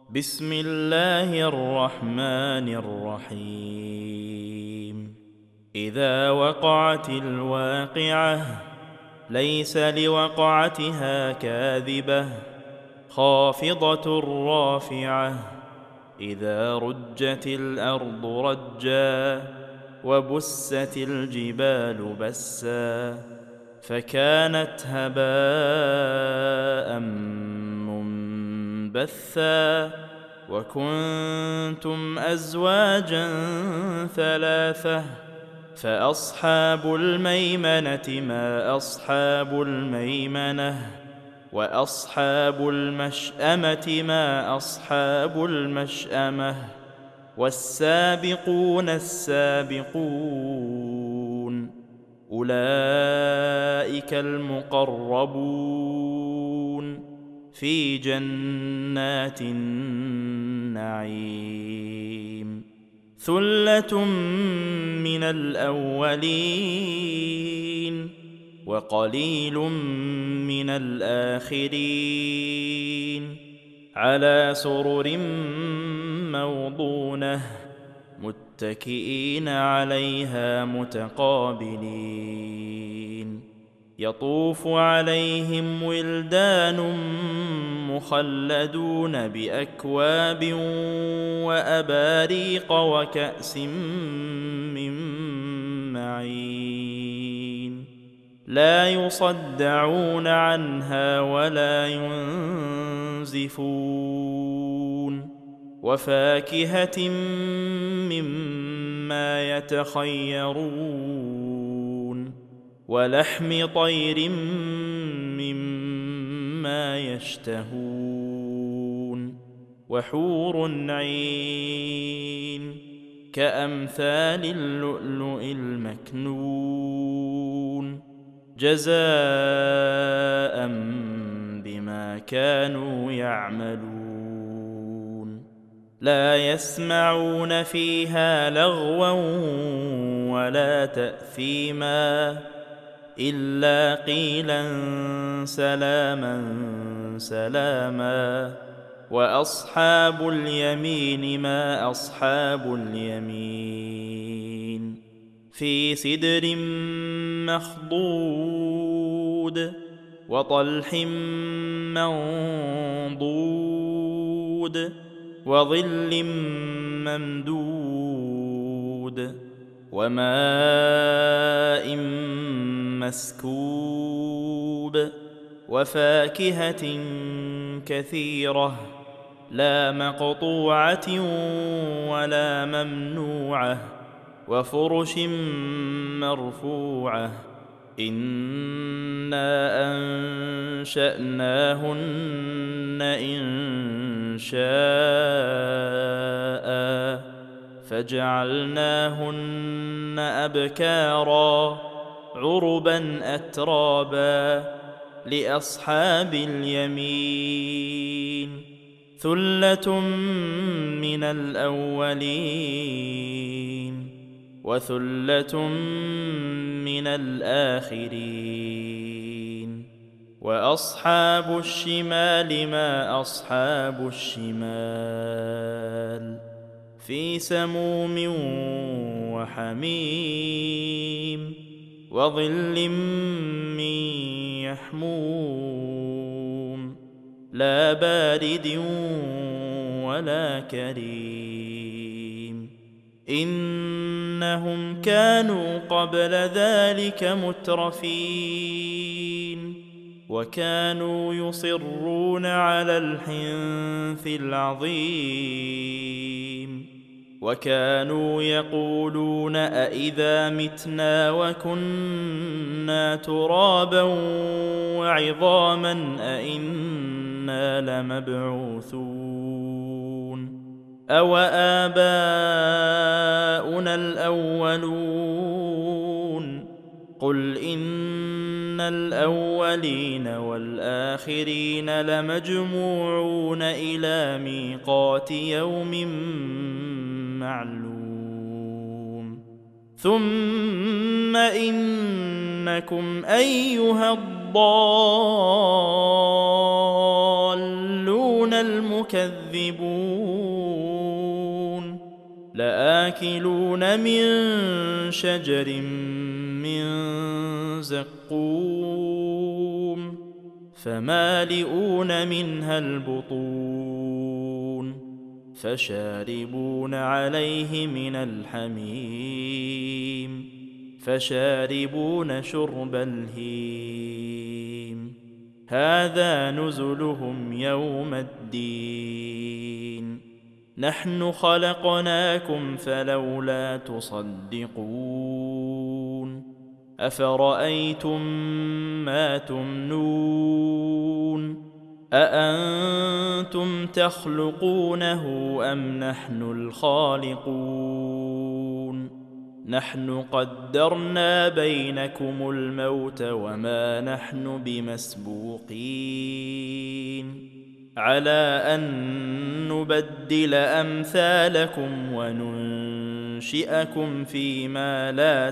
بسم الله الرحمن الرحيم. إذا وقعت الواقعة ليس لوقعتها كاذبة خافضة رافعة. إذا رجت الأرض رجا وبست الجبال بسا فكانت هباء منبثا وكنتم أزواجا ثلاثة فأصحاب الميمنة ما أصحاب الميمنة وأصحاب المشأمة ما أصحاب المشأمة والسابقون السابقون أولئك المقربون في جنات النعيم. ثلة من الأولين وقليل من الآخرين على سرر موضونة متكئين عليها متقابلين. يطوف عليهم ولدان مخلدون بأكواب وأباريق وكأس من معين لا يصدعون عنها ولا ينزفون. وفاكهة مما يتخيرون ولحم طير مما يشتهون وحور عين كأمثال اللؤلؤ المكنون جزاء بما كانوا يعملون. لا يسمعون فيها لغوا ولا تأثيما إلا قيلا سلاما سلاما. وأصحاب اليمين ما أصحاب اليمين في سدر مخضود وطلح منضود وظل ممدود وماء مسكوب وفاكهة كثيرة لا مقطوعة ولا ممنوعة وفرش مرفوعة. إنا أنشأناهن إنشاء فجعلناهن أبكارا عربا أترابا لأصحاب اليمين. ثلة من الأولين وثلة من الآخرين. وأصحاب الشمال ما أصحاب الشمال في سموم وحميم وظل من يحموم لا بارد ولا كريم. إنهم كانوا قبل ذلك مترفين وكانوا يصرون على الحنث العظيم وكانوا يقولون أإذا متنا وكنا ترابا وعظاما أإنا لمبعوثون أوآباؤنا الأولون قل إن الأولين والآخرين لمجموعون إلى ميقات يوم معلوم. ثم إنكم أيها الضالون المكذبون لآكلون من شجر من زقوم فمالئون منها البطون فشاربون عليه من الحميم فشاربون شرب الهيم هذا نزلهم يوم الدين نحن خلقناكم فلولا تصدقون أفرأيتم ما تمنون أأنتم تخلقونه أم نحن الخالقون نحن قدرنا بينكم الموت وما نحن بمسبوقين على أن نبدل أمثالكم وننشئكم فيما لا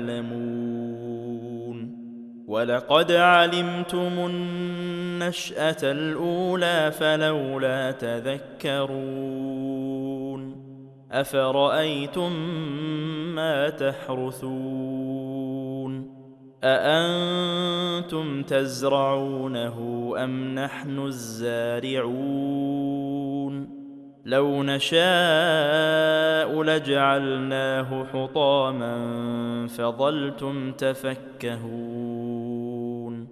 تعلمون ولقد علمتم النشأة الأولى فلولا تذكرون أفرأيتم ما تحرثون أأنتم تزرعونه أم نحن الزارعون لو نشاء لجعلناه حطاما فظلتم تفكهون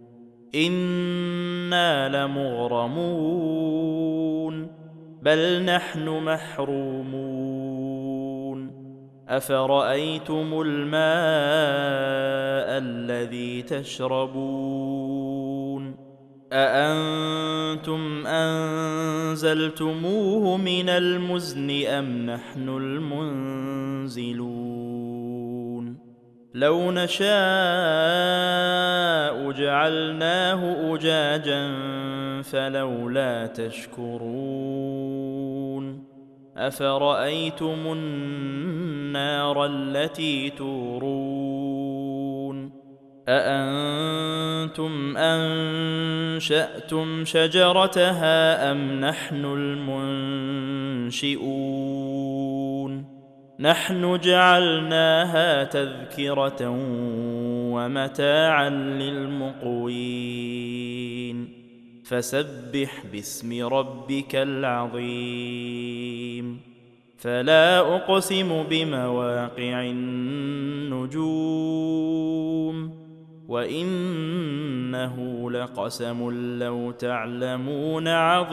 إنا لمغرمون بل نحن محرومون أفرأيتم الماء الذي تشربون أأنتم أنزلتموه من المزن أم نحن المنزلون لو نشاء جعلناه أجاجا فلولا تشكرون أفرأيتم النار التي تورون أأنتم أنشأتم شجرتها أم نحن المنشئون نحن جعلناها تذكرة ومتاعا للمقوين فسبح باسم ربك العظيم فلا أقسم بمواقع النجوم وإنه لقسم لو تعلمون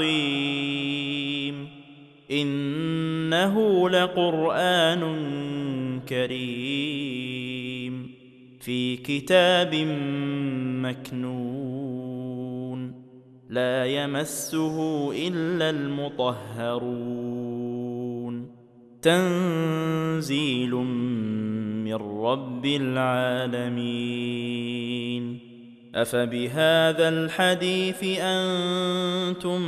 عظيم إنه لقرآن كريم في كتاب مكنون لا يمسه إلا المطهرون تنزيل من رب العالمين أفبهذا الحديث أنتم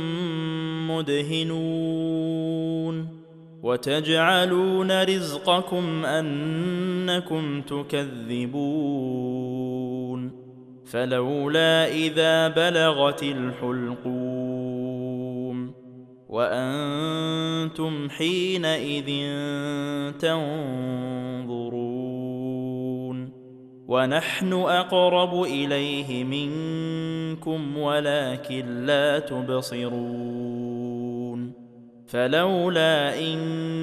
مدهنون وتجعلون رزقكم أنكم تكذبون فلولا إذا بلغت الحلقوم وأنتم حينئذ تنظرون ونحن أقرب إليه منكم ولكن لا تبصرون فلولا إن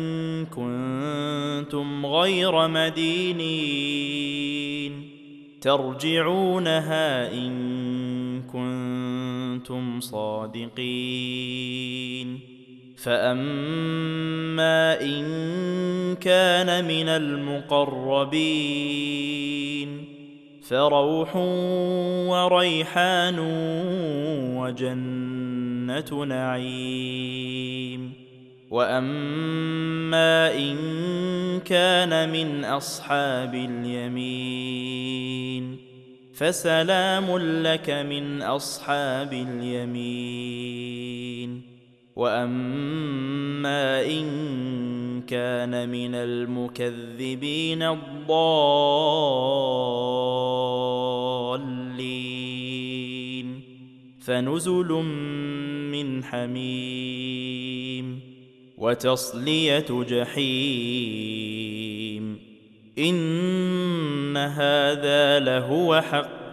كنتم غير مدينين ترجعونها إن كنتم صادقين فأما إن كان من المقربين فروح وريحان وجنة نعيم وأما إن كان من أصحاب اليمين فسلام لك من أصحاب اليمين وأما إن كان من المكذبين الضالين فنزل من حميم وتصلية جحيم إن هذا لهو حق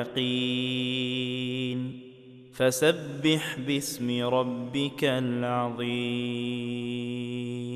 اليقين فسبح باسم ربك العظيم